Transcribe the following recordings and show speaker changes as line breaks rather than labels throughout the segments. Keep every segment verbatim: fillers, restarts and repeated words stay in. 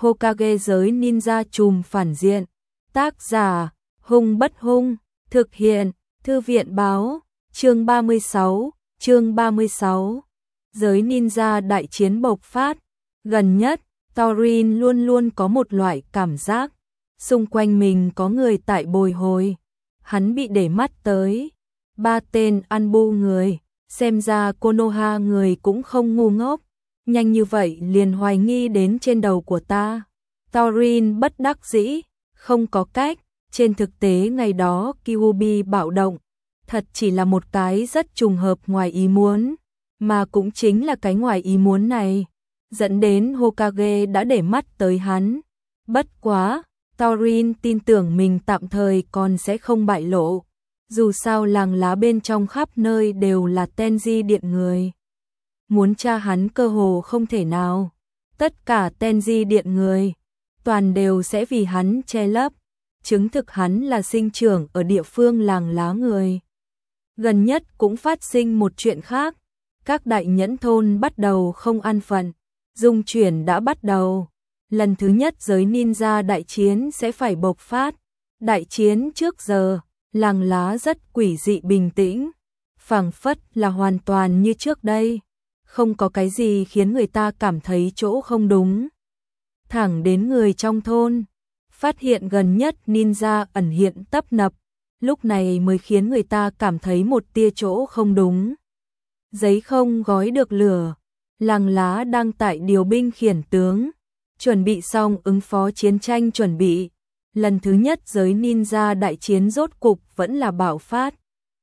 Hokage giới ninja trùm phản diện. Tác giả, Hung Bất Hung, thực hiện, Thư viện báo, chương ba mươi sáu, chương ba mươi sáu. Giới ninja đại chiến bộc phát. Gần nhất, Thorin luôn luôn có một loại cảm giác, xung quanh mình có người tại bồi hồi. Hắn bị để mắt tới. Ba tên Anbu người, xem ra Konoha người cũng không ngu ngốc. Nhanh như vậy liền hoài nghi đến trên đầu của ta. Thorin bất đắc dĩ, không có cách. Trên thực tế ngày đó Kyuubi bạo động, thật chỉ là một cái rất trùng hợp ngoài ý muốn. Mà cũng chính là cái ngoài ý muốn này, dẫn đến Hokage đã để mắt tới hắn. Bất quá, Thorin tin tưởng mình tạm thời còn sẽ không bại lộ. Dù sao làng lá bên trong khắp nơi đều là Tenji điện người. Muốn tra hắn cơ hồ không thể nào. Tất cả Tenji điện người, toàn đều sẽ vì hắn che lấp. Chứng thực hắn là sinh trưởng ở địa phương làng lá người. Gần nhất cũng phát sinh một chuyện khác. Các đại nhẫn thôn bắt đầu không an phận. Dung chuyển đã bắt đầu. Lần thứ nhất giới ninja đại chiến sẽ phải bộc phát. Đại chiến trước giờ, làng lá rất quỷ dị bình tĩnh. Phảng phất là hoàn toàn như trước đây. Không có cái gì khiến người ta cảm thấy chỗ không đúng. Thẳng đến người trong thôn, phát hiện gần nhất ninja ẩn hiện tấp nập. Lúc này mới khiến người ta cảm thấy một tia chỗ không đúng. Giấy không gói được lửa. Làng lá đang tại điều binh khiển tướng. Chuẩn bị xong ứng phó chiến tranh chuẩn bị. Lần thứ nhất giới ninja đại chiến rốt cục vẫn là bạo phát.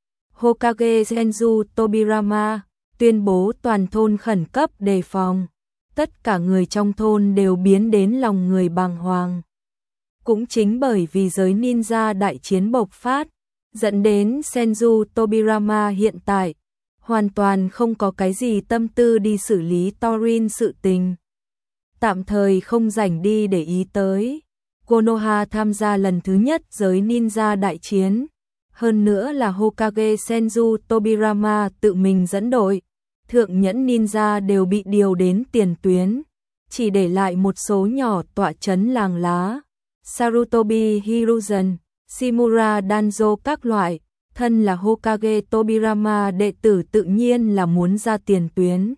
Hokage Senju Tobirama tuyên bố toàn thôn khẩn cấp đề phòng. Tất cả người trong thôn đều biến đến lòng người bàng hoàng. Cũng chính bởi vì giới ninja đại chiến bộc phát, dẫn đến Senju Tobirama hiện tại hoàn toàn không có cái gì tâm tư đi xử lý Thorin sự tình. Tạm thời không rảnh đi để ý tới. Konoha tham gia lần thứ nhất giới ninja đại chiến. Hơn nữa là Hokage Senju Tobirama tự mình dẫn đội. Thượng nhẫn ninja đều bị điều đến tiền tuyến. Chỉ để lại một số nhỏ tọa trấn làng lá. Sarutobi Hiruzen, Shimura Danzo các loại. Thân là Hokage Tobirama đệ tử tự nhiên là muốn ra tiền tuyến.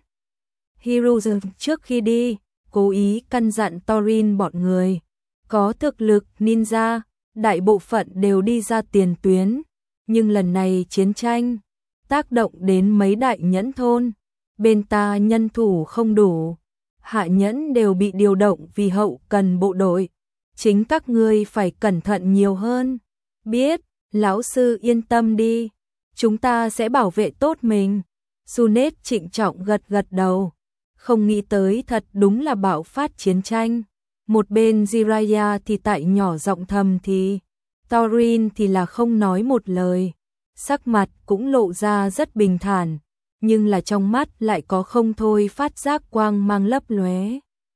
Hiruzen trước khi đi, cố ý căn dặn Thorin bọn người. Có thực lực ninja, đại bộ phận đều đi ra tiền tuyến. Nhưng lần này chiến tranh, tác động đến mấy đại nhẫn thôn. Bên ta nhân thủ không đủ. Hạ nhẫn đều bị điều động vì hậu cần bộ đội. Chính các ngươi phải cẩn thận nhiều hơn. Biết, lão sư yên tâm đi. Chúng ta sẽ bảo vệ tốt mình. Sunet trịnh trọng gật gật đầu. Không nghĩ tới thật đúng là bạo phát chiến tranh. Một bên Jiraiya thì tại nhỏ giọng thầm thì. Thorin thì là không nói một lời. Sắc mặt cũng lộ ra rất bình thản. Nhưng là trong mắt lại có không thôi phát giác quang mang lấp lóe.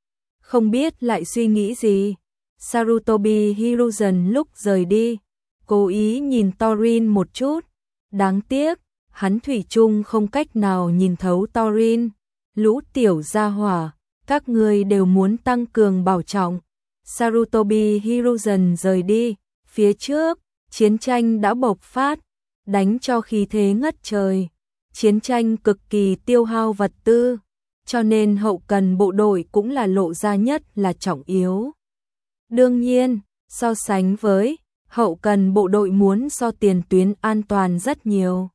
Không biết lại suy nghĩ gì. Sarutobi Hiruzen lúc rời đi, cố ý nhìn Thorin một chút. Đáng tiếc, hắn thủy chung không cách nào nhìn thấu Thorin. Lũ tiểu gia hỏa, các ngươi đều muốn tăng cường bảo trọng. Sarutobi Hiruzen rời đi, phía trước, chiến tranh đã bộc phát, đánh cho khí thế ngất trời. Chiến tranh cực kỳ tiêu hao vật tư, cho nên hậu cần bộ đội cũng là lộ ra nhất là trọng yếu. Đương nhiên, so sánh với, hậu cần bộ đội muốn so tiền tuyến an toàn rất nhiều.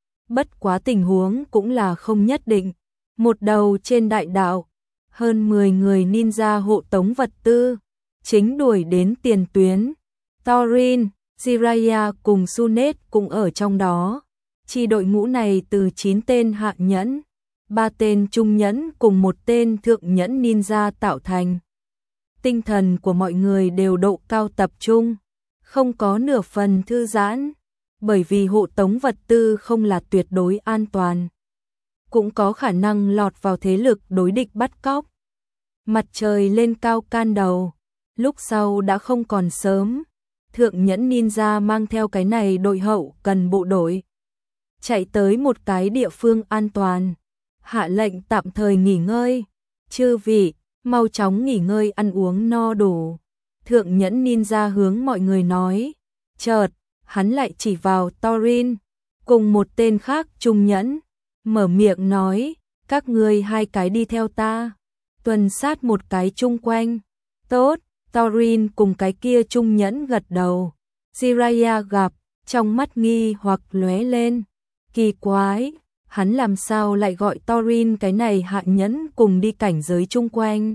Bất quá tình huống cũng là không nhất định. Một đầu trên đại đạo, hơn mười người ninja hộ tống vật tư, chính đuổi đến tiền tuyến. Thorin, Jiraiya cùng Sunet cũng ở trong đó. Chi đội ngũ này từ chín tên hạ nhẫn, ba tên trung nhẫn cùng một tên thượng nhẫn ninja tạo thành. Tinh thần của mọi người đều độ cao tập trung, không có nửa phần thư giãn, bởi vì hộ tống vật tư không là tuyệt đối an toàn. Cũng có khả năng lọt vào thế lực đối địch bắt cóc. Mặt trời lên cao can đầu, lúc sau đã không còn sớm. Thượng nhẫn ninja mang theo cái này đội hậu cần bộ đội. Chạy tới một cái địa phương an toàn. Hạ lệnh tạm thời nghỉ ngơi. Chư vị, mau chóng nghỉ ngơi ăn uống no đủ. Thượng nhẫn ninja hướng mọi người nói, chợt, hắn lại chỉ vào Thorin, cùng một tên khác trung nhẫn, mở miệng nói, các ngươi hai cái đi theo ta, tuần sát một cái chung quanh. Tốt, Thorin cùng cái kia trung nhẫn gật đầu. Jiraiya gặp, trong mắt nghi hoặc lóe lên, kỳ quái, hắn làm sao lại gọi Thorin cái này hạ nhẫn cùng đi cảnh giới chung quanh.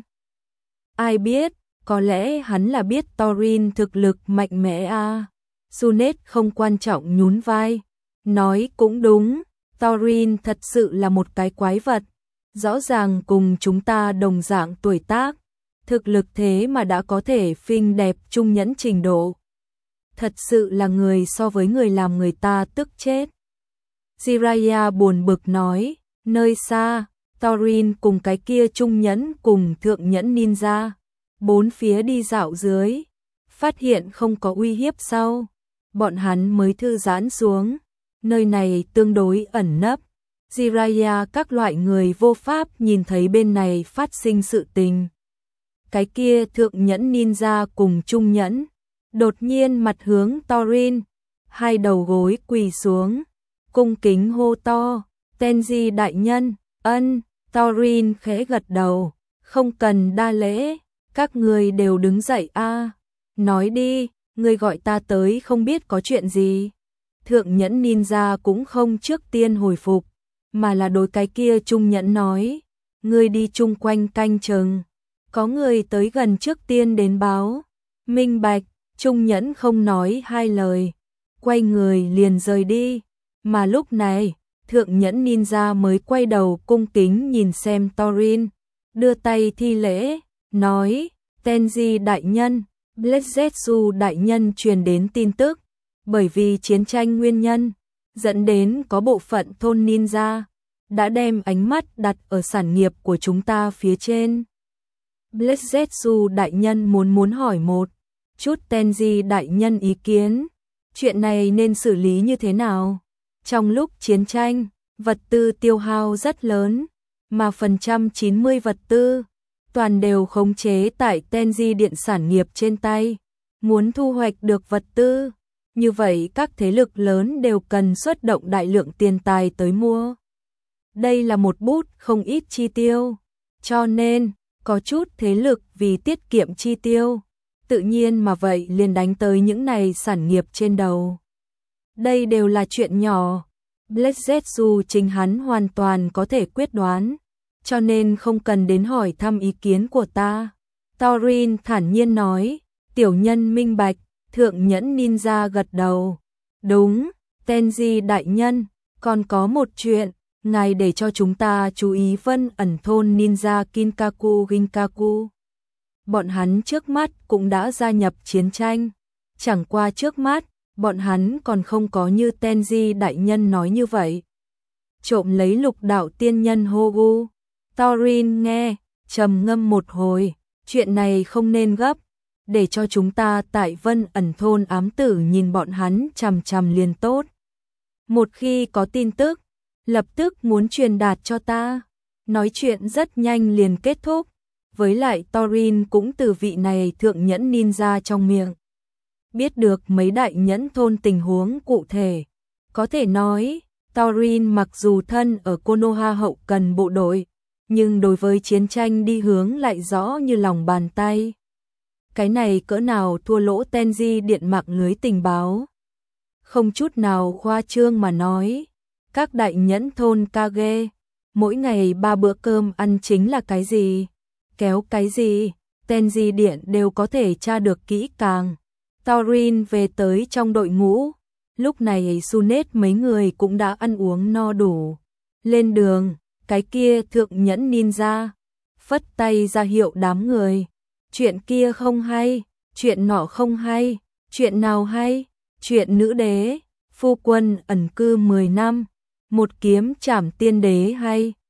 Ai biết, có lẽ hắn là biết Thorin thực lực mạnh mẽ à. Sunet không quan trọng nhún vai, nói cũng đúng, Thorin thật sự là một cái quái vật, rõ ràng cùng chúng ta đồng dạng tuổi tác, thực lực thế mà đã có thể phinh đẹp trung nhẫn trình độ. Thật sự là người so với người làm người ta tức chết. Jiraiya buồn bực nói, nơi xa, Thorin cùng cái kia trung nhẫn cùng thượng nhẫn ninja, bốn phía đi dạo dưới, phát hiện không có uy hiếp sau, bọn hắn mới thư giãn xuống, nơi này tương đối ẩn nấp. Jiraiya các loại người vô pháp nhìn thấy bên này phát sinh sự tình. Cái kia thượng nhẫn ninja cùng trung nhẫn, đột nhiên mặt hướng Thorin, hai đầu gối quỳ xuống, cung kính hô to, Tenji đại nhân, ân, Thorin khẽ gật đầu, không cần đa lễ, các người đều đứng dậy a, nói đi, người gọi ta tới không biết có chuyện gì. Thượng nhẫn ninja cũng không trước tiên hồi phục, mà là đối cái kia trung nhẫn nói, ngươi đi chung quanh canh chừng, có người tới gần trước tiên đến báo. Minh bạch, trung nhẫn không nói hai lời, quay người liền rời đi, mà lúc này, thượng nhẫn ninja mới quay đầu cung kính nhìn xem Thorin, đưa tay thi lễ, nói, Tenji đại nhân, Blizzard đại nhân truyền đến tin tức, bởi vì chiến tranh nguyên nhân, dẫn đến có bộ phận thôn ninja, đã đem ánh mắt đặt ở sản nghiệp của chúng ta phía trên. Blizzard đại nhân muốn muốn hỏi một chút Tenji đại nhân ý kiến, chuyện này nên xử lý như thế nào? Trong lúc chiến tranh, vật tư tiêu hao rất lớn, mà phần trăm chín mươi vật tư, toàn đều khống chế tại Tenji điện sản nghiệp trên tay, muốn thu hoạch được vật tư. Như vậy các thế lực lớn đều cần xuất động đại lượng tiền tài tới mua. Đây là một bút không ít chi tiêu, cho nên có chút thế lực vì tiết kiệm chi tiêu, tự nhiên mà vậy liền đánh tới những này sản nghiệp trên đầu. Đây đều là chuyện nhỏ, Blizzard chính hắn hoàn toàn có thể quyết đoán, cho nên không cần đến hỏi thăm ý kiến của ta. Thorin thản nhiên nói, tiểu nhân minh bạch. Thượng nhẫn ninja gật đầu. Đúng, Tenji đại nhân, còn có một chuyện, ngài để cho chúng ta chú ý Vân ẩn thôn ninja Kinkaku Ginkaku. Bọn hắn trước mắt cũng đã gia nhập chiến tranh, chẳng qua trước mắt, bọn hắn còn không có như Tenji đại nhân nói như vậy. Trộm lấy lục đạo tiên nhân Hogu. Thorin nghe, trầm ngâm một hồi, chuyện này không nên gấp. Để cho chúng ta tại Vân ẩn thôn ám tử nhìn bọn hắn chằm chằm liền tốt. Một khi có tin tức, lập tức muốn truyền đạt cho ta. Nói chuyện rất nhanh liền kết thúc. Với lại Thorin cũng từ vị này thượng nhẫn ninja trong miệng. Biết được mấy đại nhẫn thôn tình huống cụ thể. Có thể nói, Thorin mặc dù thân ở Konoha hậu cần bộ đội, nhưng đối với chiến tranh đi hướng lại rõ như lòng bàn tay. Cái này cỡ nào thua lỗ Tenji điện mạng lưới tình báo. Không chút nào khoa trương mà nói, các đại nhẫn thôn Kage, mỗi ngày ba bữa cơm ăn chính là cái gì, kéo cái gì, Tenji điện đều có thể tra được kỹ càng. Thorin về tới trong đội ngũ, lúc này Sunet mấy người cũng đã ăn uống no đủ. Lên đường, cái kia thượng nhẫn ninja, phất tay ra hiệu đám người. Chuyện kia không hay, chuyện nọ không hay, chuyện nào hay, chuyện nữ đế, phu quân ẩn cư mười năm, một kiếm trảm tiên đế hay.